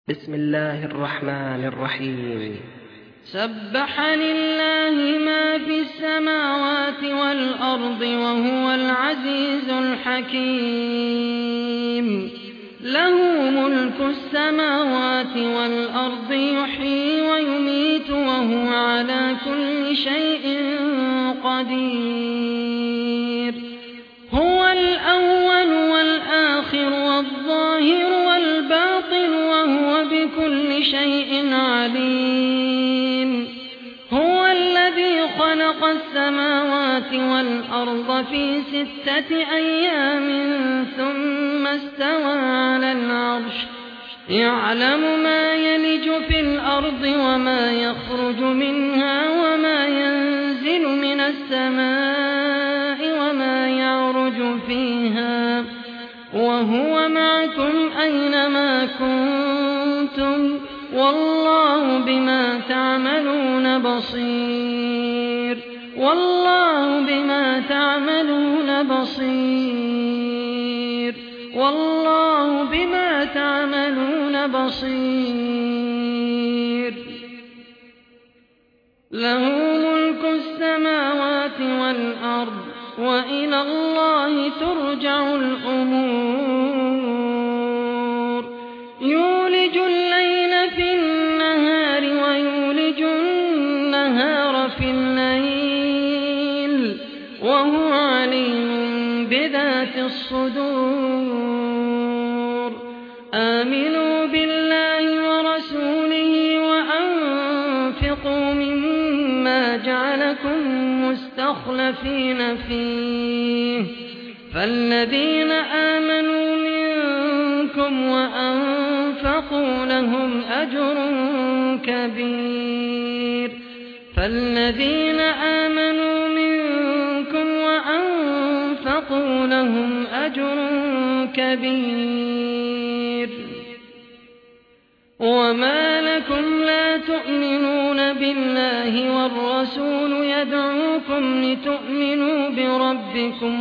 بسم الله الرحمن الرحيم. سبح لله ما في السماوات والأرض وهو العزيز الحكيم. له ملك السماوات والأرض يحيي ويميت وهو على كل شيء قدير. هو الأول والآخر والظاهر والباطن وهو بكل شيء عليم. هو الذي خلق السماوات والأرض في 6 أيام ثم استوى على العرش يعلم ما يلج في الأرض وما يخرج منها وما ينزل من السماء وما يعرج فيها وهو معكم أينما كنتم والله بما تعملون بصير. والله بما تعملون بصير. والله بما تعملون بصير. له ملك السماوات والأرض وإلى الله ترجع الأمور. يولج الليل في النهار ويولج النهار في الليل وهو عليم بذات الصدور. آمنوا بالله ورسوله وأنفقوا مما جعلكم مستخلفين فيه فالذين آمنوا منكم وأنفقوا لهم أجر كبير. فالذين آمنوا منكم وأنفقوا لهم أجر كبير. وما لكم لا تؤمنون بالله والرسول يدعوكم لتؤمنوا بربكم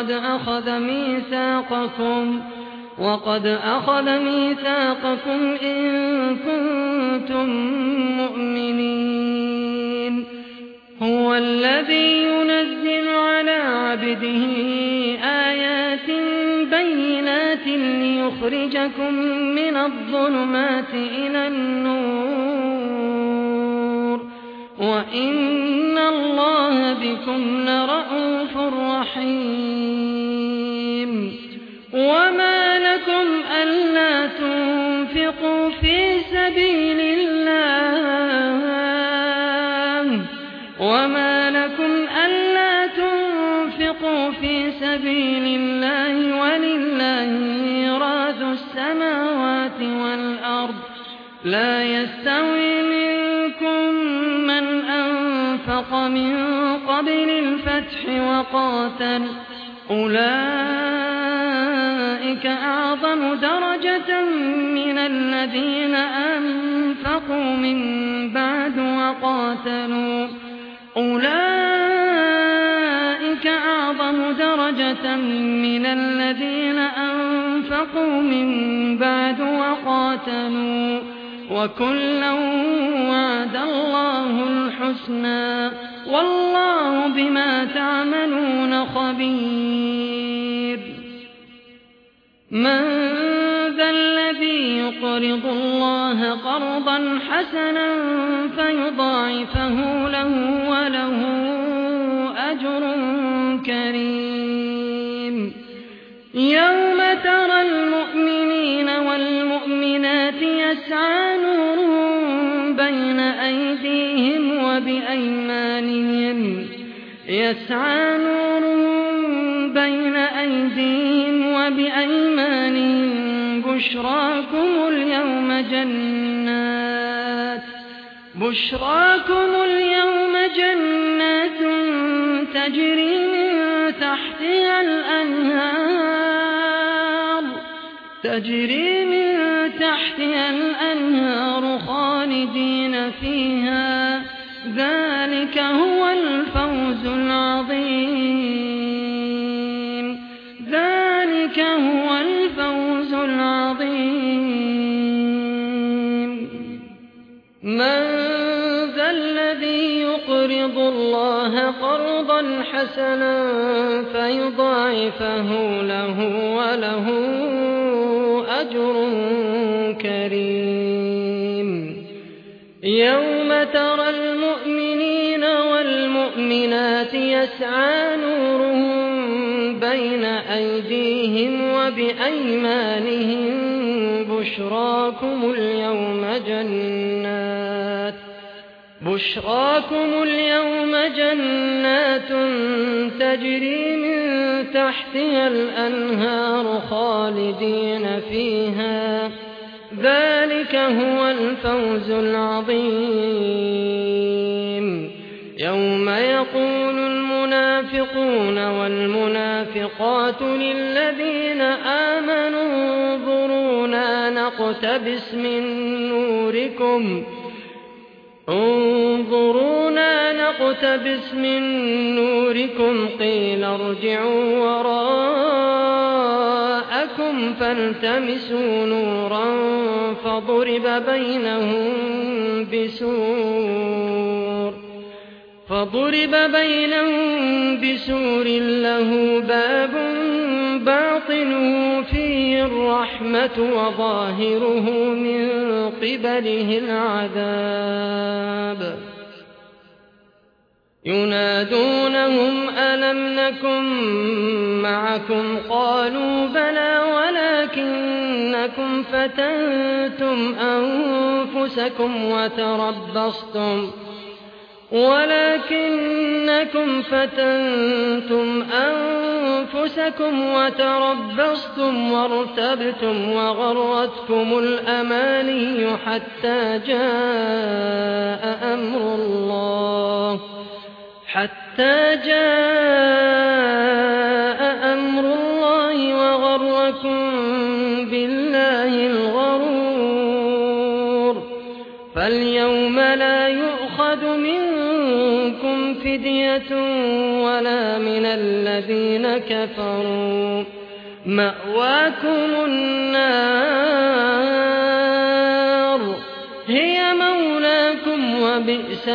وقد أخذ ميثاقكم إن كنتم مؤمنين. هو الذي ينزل على عبده آيات بينات ليخرجكم من الظلمات إلى النور وإن الله بكم لرءوف رحيم. وما لكم ألا تنفقوا في سبيل الله ولله ميراث السماوات والأرض. لا يستوي منكم من أنفق من قبل الفتح وقاتل أولئك أعظم درجة من الذين أنفقوا من بعد وقاتلوا أولئك أعظم درجة من الذين أنفقوا من بعد وقاتلوا وكلا وعد الله الحسنى والله بما تعملون خبير. من ذا الذي يقرض الله قرضا حسنا فيضاعفه له وله أجر كريم. يوم ترى المؤمنين والمؤمنات يسعى نورهم بين أيديهم وبأيمانهم بشراكم اليوم جنات تجري من تحتها الأنهار خالدين فيها. ذلك هو الفوز العظيم. ذلك هو الفوز العظيم. من ذا الذي يقرض الله قرضا حسنا فيضاعفه له وله أجر كريم يوم ترى المؤمنين والمؤمنات يسعى نورهم بين أيديهم وبأيمانهم بشراكم اليوم جنات تجري من تحتها الأنهار خالدين فيها ذلك هو الفوز العظيم يوم يقول المنافقون والمنافقات للذين آمنوا انظرونا نقتبس من نوركم قيل ارجعوا وراءكم فالتمسوا نورا فضرب بينهم بسور له باب باطنه فيه الرحمة وظاهره من قبله العذاب ينادونهم ألم نكن معكم قالوا بلى ولكنكم فتنتم أنفسكم وتربصتم وارتبتم وغرتكم الأماني حتى جاء أمر الله وغركم بالله الغرور فاليوم لا يؤخذ منكم فدية ولا من الذين كفروا مأواكم النار هي مولاكم وبئس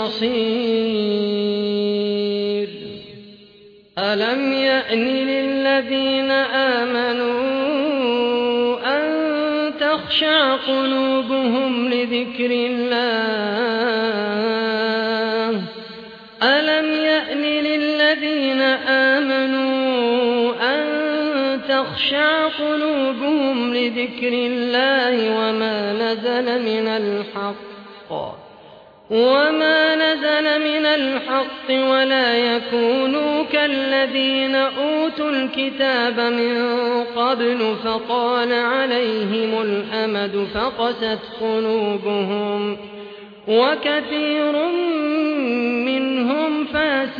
المصير ألم يأن للذين آمنوا أن تخشع قلوبهم لذكر الله وما نزل من الحق ولا يكونوا كالذين أوتوا الكتاب من قبل فطال عليهم الأمد فقست قلوبهم وكثير منهم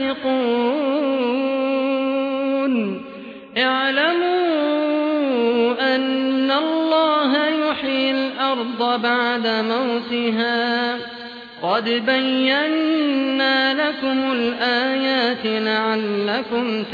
فاسقون اعلموا أن الله يحيي الأرض بعد موتها قد بينا لكم الآيات لعلكم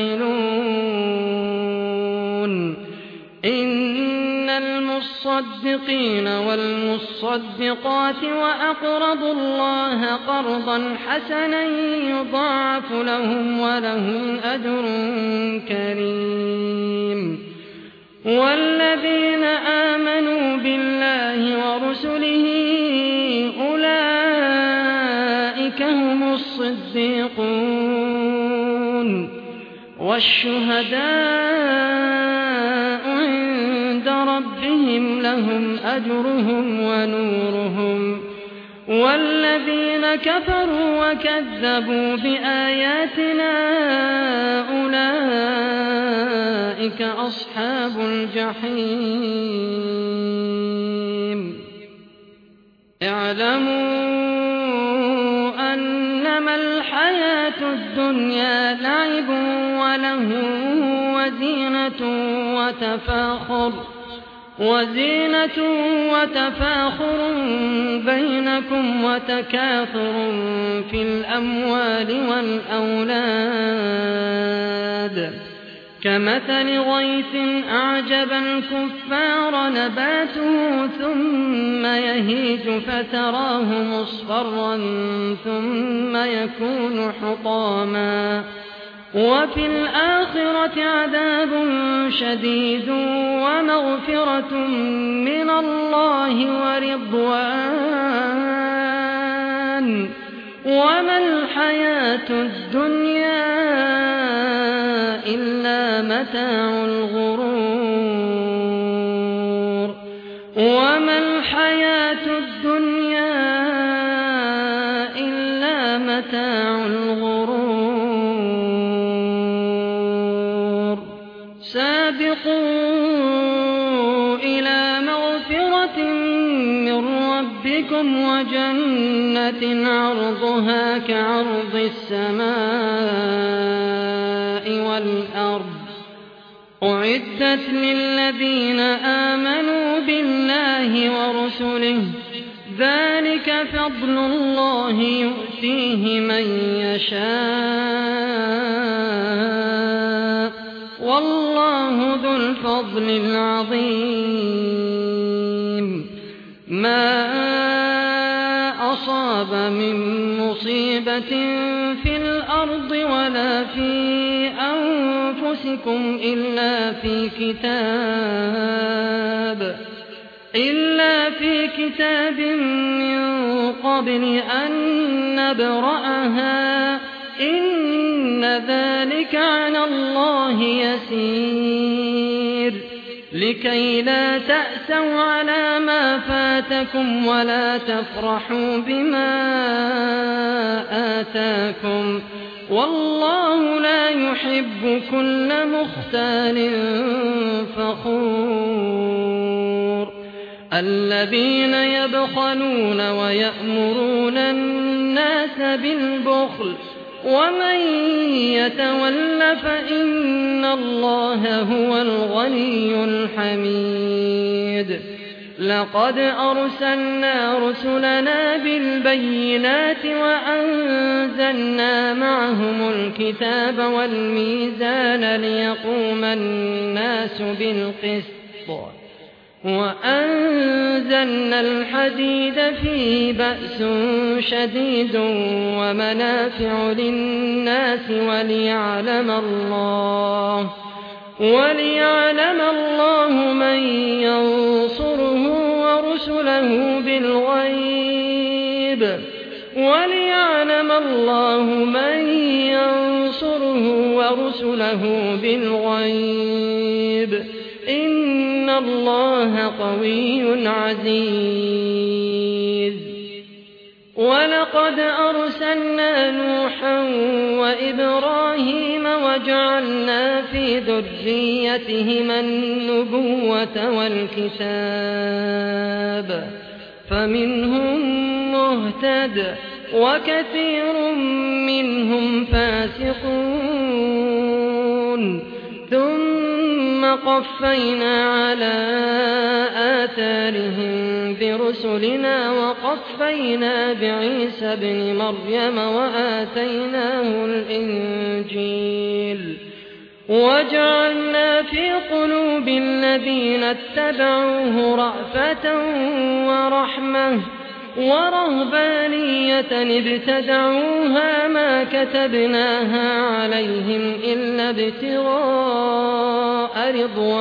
تعقلون إن المصدقين والمصدقات وأقرضوا الله قرضا حسنا يضاعف لهم ولهم أجر كريم والذين آمنوا بالله ورسله أولئك هم الصديقون والشهداء عند ربهم لهم أجرهم ونورهم والذين كفروا وكذبوا بآياتنا أولئك أصحاب الجحيم اعلموا أنما الحياة الدنيا لعب وله وزينة وتفاخر بينكم وتكاثر في الأموال والأولاد كمثل غيث أعجب الكفار نباته ثم يهيج فتراه مصفرا ثم يكون حطاما وفي الآخرة عذاب شديد ومغفرة من الله ورضوان وما الحياة الدنيا إلا متاع الغرور وما الحياة الدنيا إلا متاع الغرور سابقوا إلى مغفرة من ربكم وجنة عرضها كعرض السماء والأرض أعدت للذين آمنوا بالله ورسله ذلك فضل الله يؤتيه من يشاء والله ذو الفضل العظيم ما أصاب من مصيبة في الأرض ولا في أنفسكم إلا في كتاب من قبل أن نبرأها إن ذلك على الله يسير لكي لا تأسوا على ما فاتكم ولا تفرحوا بما آتاكم والله لا يحب كل مختال فخور الذين يبخلون ويأمرون الناس بالبخل ومن يتول فإن الله هو الغني الحميد لقد أرسلنا رسلنا بالبينات وأنزلنا معهم الكتاب والميزان ليقوم الناس بالقسط وأنزلنا الحديد فيه بأس شديد ومنافع للناس وليعلم الله من ينصره ورسله بالغيب إن الله قوي عزيز ولقد أرسلنا نوحا وإبراهيم وجعلنا في ذريتهما النبوة والكتاب فمنهم مهتد وكثير منهم فاسقون ثم قفينا على آثارهم برسلنا وقفينا بعيسى ابن مريم وآتيناه الإنجيل وجعلنا في قلوب الذين اتبعوه رأفة ورحمة ورهبانية ابتدعوها ما كتبناها عليهم إلا ابتغاء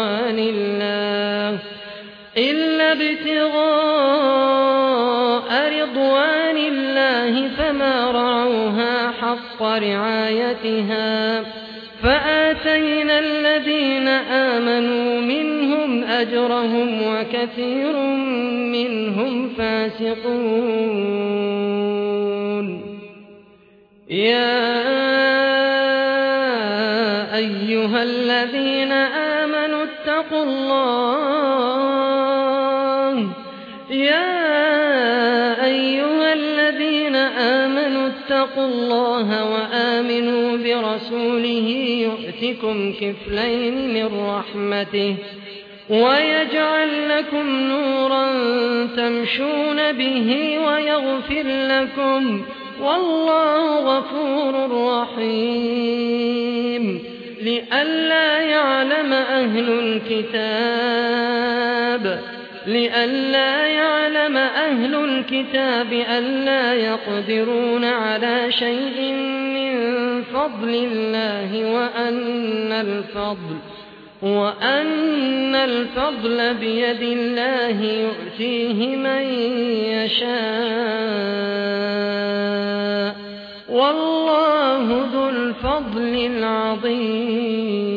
رضوان الله فما رعوها حق رعايتها فآتينا الذين آمنوا منهم أجرهم وكثير منهم فاسقون يا أيها الذين آمنوا اتقوا الله وآمنوا برسوله يؤتكم كفلين من رحمته ويجعل لكم نورا تمشون به ويغفر لكم والله غفور رحيم لئلا يعلم أهل الكتاب ألا يقدرون على شيء من فضل الله وأن الفضل بيد الله يؤتيه من يشاء والله ذو الفضل العظيم.